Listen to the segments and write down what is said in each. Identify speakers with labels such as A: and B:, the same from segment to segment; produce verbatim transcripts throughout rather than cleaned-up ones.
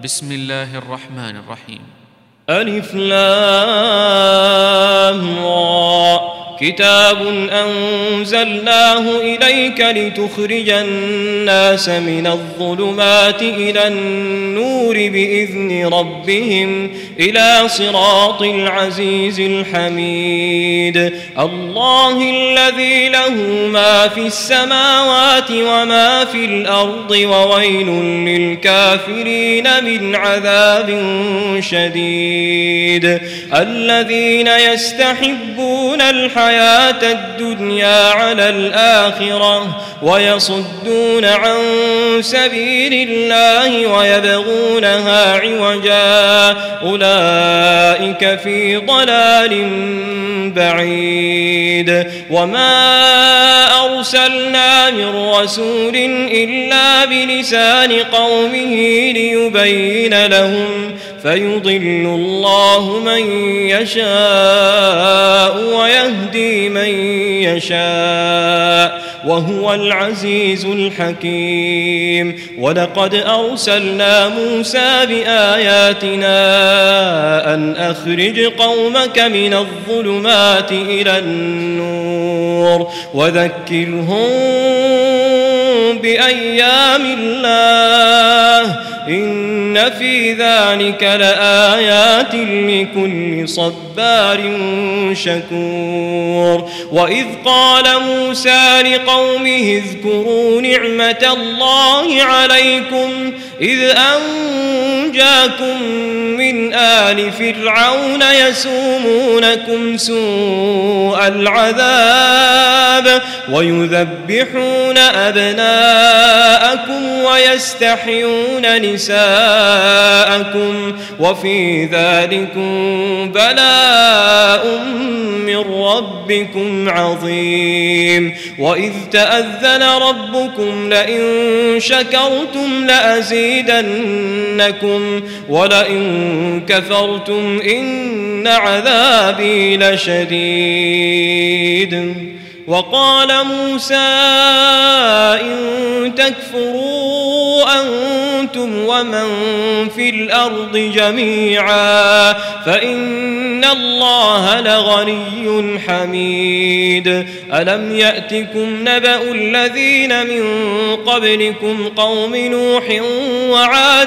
A: بسم الله الرحمن الرحيم.
B: ألف لام را كتاب أنزلناه إليك لتخرج الناس من الظلمات إلى النور بإذن ربهم إلى صراط العزيز الحميد. الله الذي له ما في السماوات وما في الأرض وويل للكافرين من عذاب شديد. الذين يستحبون الحياة الدنيا على الآخرة ويصدون عن سبيل الله ويبغونها عوجا أولئك في ضلال بعيد. وما أرسلنا من رسول إلا بلسان قومه ليبين لهم فيضل الله من يشاء ويهدي من يشاء وهو العزيز الحكيم. ولقد أرسلنا موسى بآياتنا أن أخرج قومك من الظلمات إلى النور وذكرهم بأيام الله إن في ذلك لآيات لكل صبار شكور. وإذ قال موسى لقومه اذكروا نعمة الله عليكم إذ أنجاكم من آل فرعون يسومونكم سوء العذاب ويذبحون أبناءكم ويستحيون نساءكم وفي ذلكم بلاء من ربكم عظيم. وإذ تأذن ربكم لئن شكرتم لأزيدنكم ولئن كفرتم إن عذابي لشديد. وقال موسى إن تكفروا أنتم ومن في الأرض جميعا فإن الله لغني حميد. ألم يأتكم نبأ الذين من قبلكم قوم نوح وعاد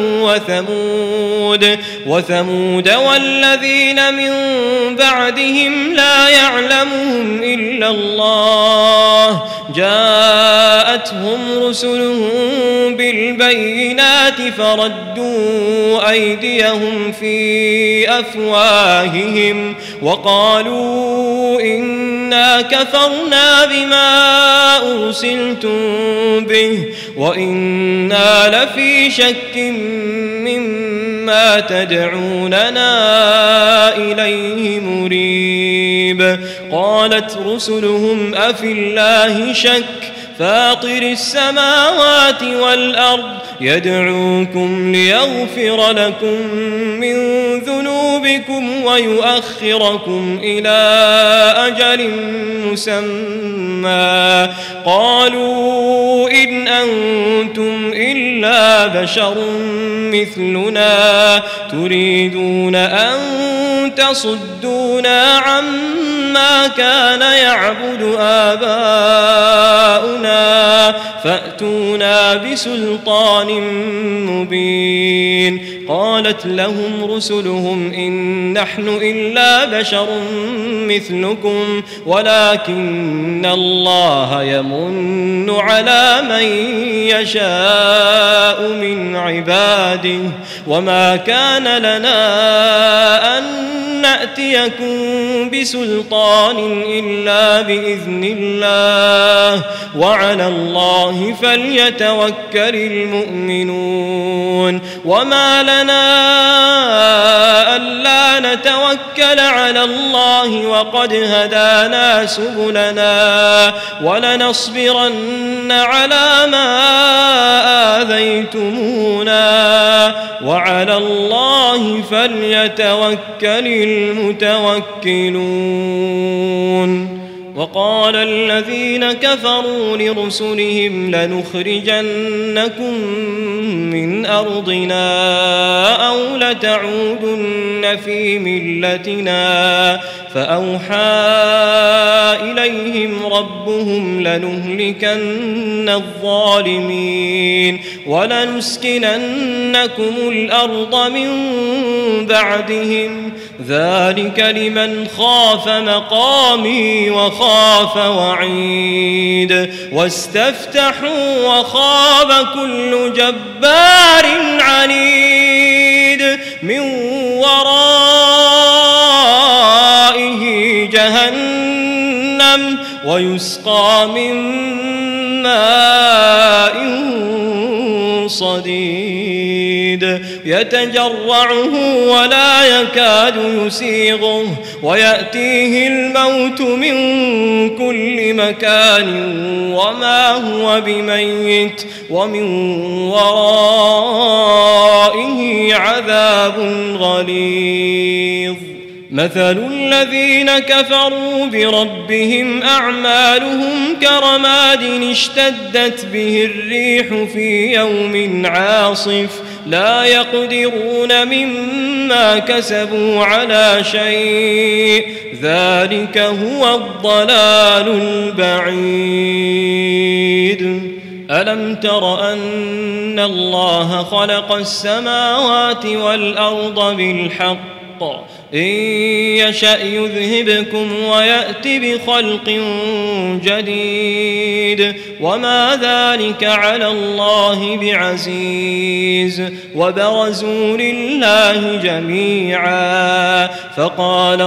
B: وثمود وثمود والذين من بعدهم لا يعلمهم إلا الله جاءتهم رسلهم بالبينات فردوا أيديهم في أفواههم وقالوا إنا كفرنا بما أرسلتم به وإنا لفي شك مما تدعوننا إليه مريب. قالت رسلهم أفي الله شك فاطر السماوات والأرض يدعوكم ليغفر لكم من ذنوبكم ويؤخركم إلى أجل مسمى قالوا إن أنتم إلا بشر مثلنا تريدون أن تصدونا عما كان يعبد آباؤنا فأتونا بسلطان مبين. قالت لهم رسلهم إن نحن إلا بشر مثلكم ولكن الله يمن على من يشاء من عباده وما كان لنا أن نأتيكم بسلطان إلا بإذن الله وعلى الله فليتوكل المؤمنون. وما لنا ألا نتوكل على الله وقد هدانا سبلنا ولنصبرن على ما آذيتمونا وعلى الله فليتوكل المتوكلون. وقال الذين كفروا لرسلهم لنخرجنكم من أرضنا أو لتعودن في ملتنا فأوحى إليهم ربهم لنهلكن الظالمين ولنسكننكم الأرض من بعدهم ذلك لمن خاف مقامي وخاف وعيد واستفتحوا وخاب كل جبار عنيد من ورائه جهنم ويسقى من ماء صديد يتجرعه ولا يكاد يسيغه ويأتيه الموت من كل مكان وما هو بميت ومن ورائه عذاب غليظ مثل الذين كفروا بربهم أعمالهم كرماد اشتدت به الريح في يوم عاصف لا يقدرون مما كسبوا على شيء ذلك هو الضلال البعيد ألم تر أن الله خلق السماوات والأرض بالحق إن يشأ يذهبكم ويأت بخلق جديد وما ذلك على الله بعزيز وبرزوا لله جميعا فقال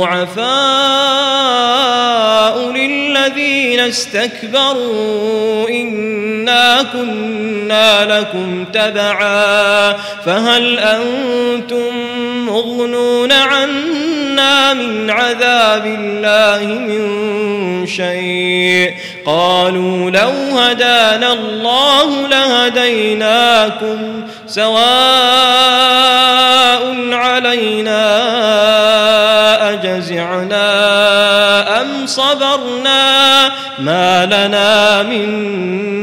B: الضعفاء للذين استكبروا إنا كنا لكم تبعا فهل أنتم مغنون عنا من عذاب الله من شيء قالوا لو هدانا الله لهديناكم سواء علينا أجزعنا أم صبرنا ما لنا من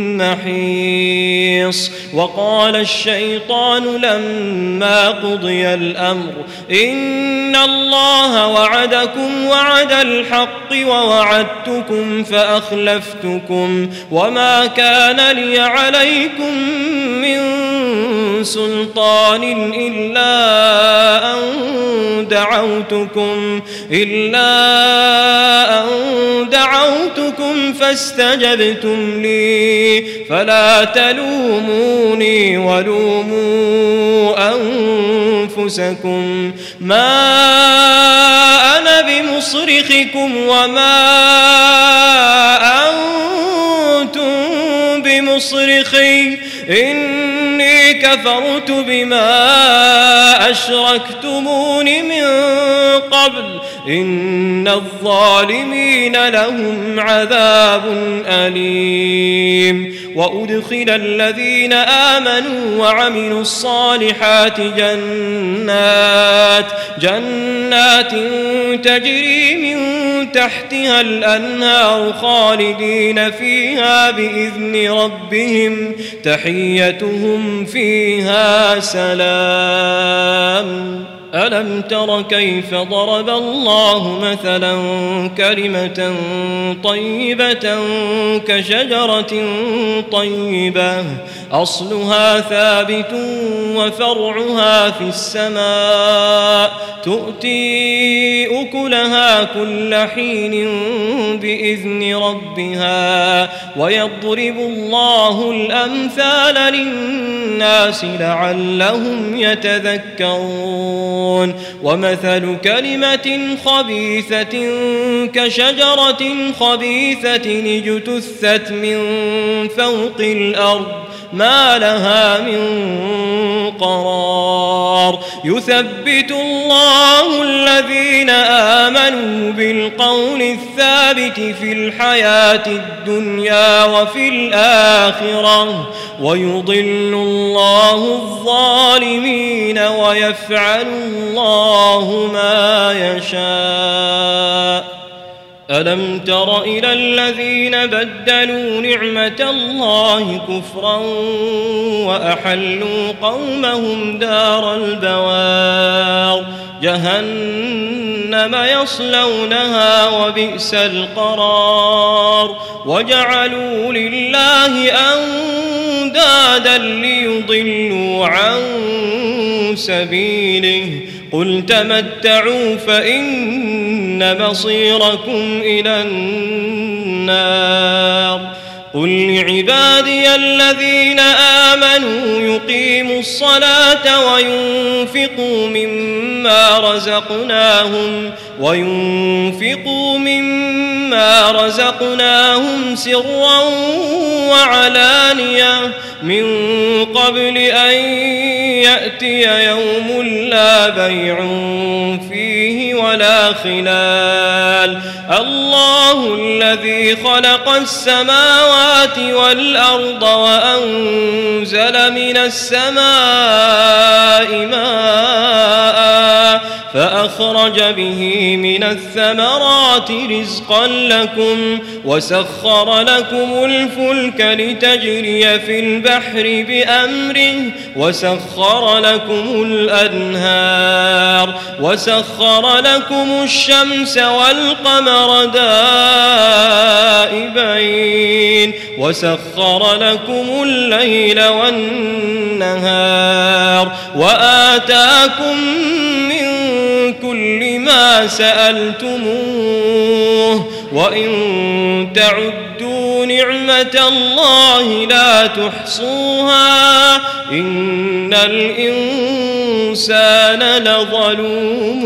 B: محيص وقال الشيطان لما قضي الأمر إن الله وعدكم وعد الحق ووعدتكم فأخلفتكم وما كان لي عليكم من سلطان إلا أن دعوتكم إلا أن دعوتكم فاستجبتم لي فلا تلوموني ولوموا أنفسكم ما أنا بمصرخكم وما أنتم بمصرخي إني كفرت بما أشركتمون من قبل إن الظالمين لهم عذاب أليم وأدخل الذين آمنوا وعملوا الصالحات جنات جنات تجري من تحتها الأنهار خالدين فيها بإذن ربهم تحيتهم فيها سلام ألم تر كيف ضرب الله مثلا كلمة طيبة كشجرة طيبة أصلها ثابت وفرعها في السماء تؤتي أكلها كل حين بإذن ربها ويضرب الله الأمثال للناس لعلهم يتذكرون ومثل كلمة خبيثة كشجرة خبيثة اجتثت من فوق الأرض ما لها من قرار يثبت الله الذين آمنوا بالقول الثابت في الحياة الدنيا وفي الآخرة ويضل الله الظالمين ويفعل الله ما يشاء ألم تر إلى الذين بدلوا نعمة الله كفرا وأحلوا قومهم دار البوار جهنم يصلونها وبئس القرار وجعلوا لله أندادا ليضلوا عن سبيله قل تمتعوا فإن مصيركم إلى النار قل لعبادي الذين آمنوا يقيموا الصلاة وينفقوا مما رزقناهم وينفقوا مما رزقناهم سرا وعلانية من قبل أن يأتي يوم لا بيع فيه ولا خلال الله الذي خلق السماوات والأرض وأنزل من السماء ماء فأخرج به من الثمرات رزقا لكم وسخر لكم الفلك لتجري في البحر بأمره وسخر لكم الأنهار وسخر لكم الشمس والقمر دائبين وسخر لكم الليل والنهار وآتاكم من كل ما سألتموه وإن تعدوا نعمة الله لا تحصوها إن الإنسان لظلوم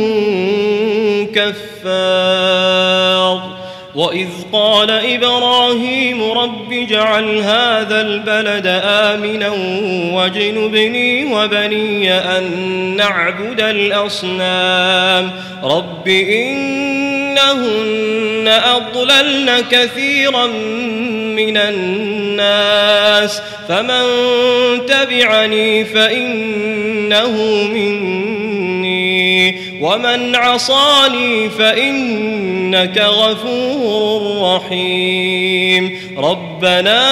B: كفار وإذ قال إبراهيم رب اجعل هذا البلد آمنا واجنبني وبني أن نعبد الأصنام رب إنهن أضللن كثيرا من الناس فمن تبعني فإنه مني ومن عصاني فإنك غفور رحيم ربنا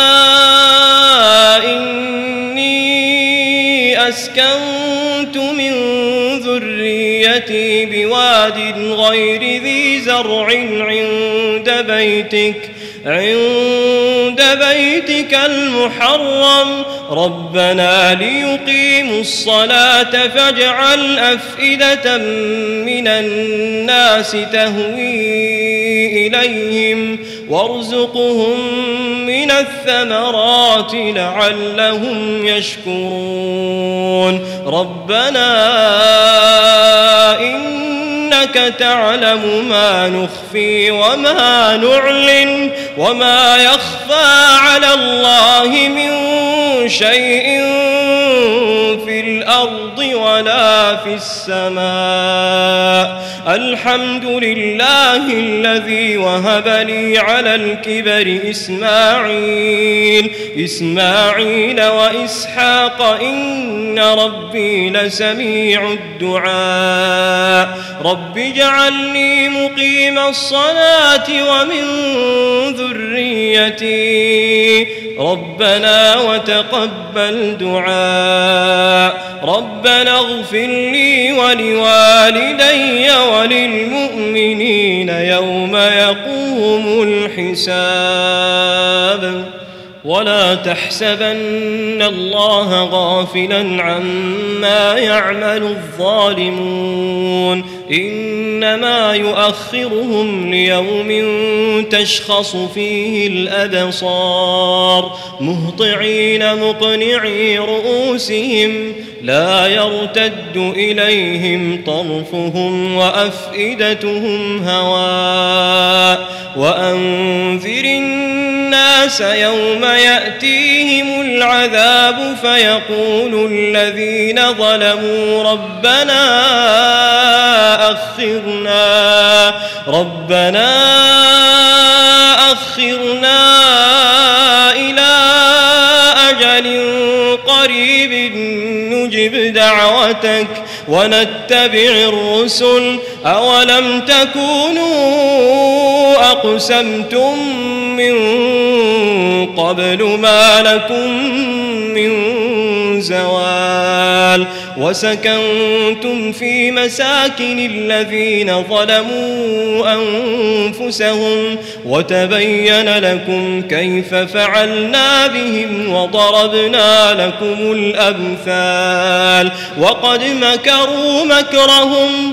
B: إني أسكنت من ذريتي بواد غير ذي زرع عند بيتك عند بيتك المحرم ربنا ليقيموا الصلاة فاجعل أفئدة من الناس تهوي إليهم وارزقهم من الثمرات لعلهم يشكرون ربنا إنك تعلم ما نخفي وما نعلن وما يخفى على الله من شيء في الأرض ولا في السماء الحمد لله الذي وهب لي على الكبر إسماعيل إسماعيل وإسحاق إن ربي لسميع الدعاء رب اجعلني مقيم الصلاة ومن ذريتي ربنا وتقبل دعاء ربنا اغفر لي ولوالدي وللمؤمنين يوم يقوم الحساب ولا تحسبن الله غافلا عما يعمل الظالمون إنما يؤخرهم ليوم تشخص فيه الأبصار مهطعين مقنعي رؤوسهم لا يرتد إليهم طرفهم وأفئدتهم هواء وأنذر الناس يوم يأتيهم العذاب فيقول الذين ظلموا ربنا أخرنا ربنا أخرنا إلى أجل قريب نجب دعوتك ونتبع الرسل أولم تكونوا أقسمتم من قبل ما لكم من زوال وسكنتم في مساكن الذين ظلموا أنفسهم وتبين لكم كيف فعلنا بهم وضربنا لكم الأمثال وقد مكروا مكرهم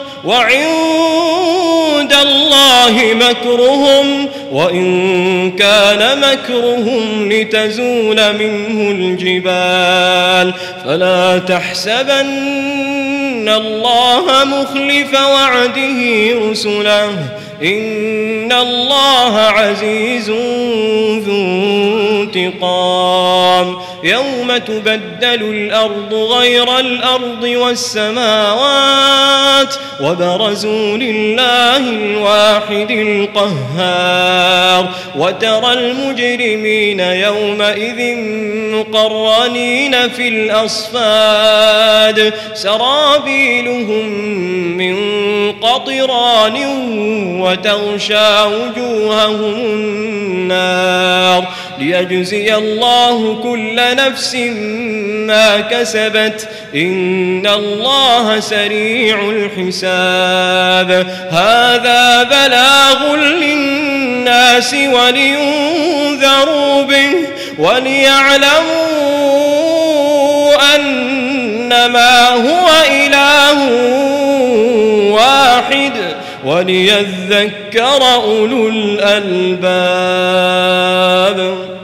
B: وعند الله مكرهم وإن كان مكرهم لتزول منه الجبال فلا تحسبن الله مخلف وعده رسله إن الله عزيز ذو انتقام يوم تبدل الأرض غير الأرض والسماوات وبرزوا لله الواحد القهار وترى المجرمين يومئذ مقرنين في الأصفاد سرابيلهم من قطران وتغشى وجوههم النار ليجزي الله كل نفس ما كسبت إن الله سريع الحساب هذا بلاغ للناس ولينذروا به وليعلموا أنما هو إله واحد وليذكر أولو الألباب.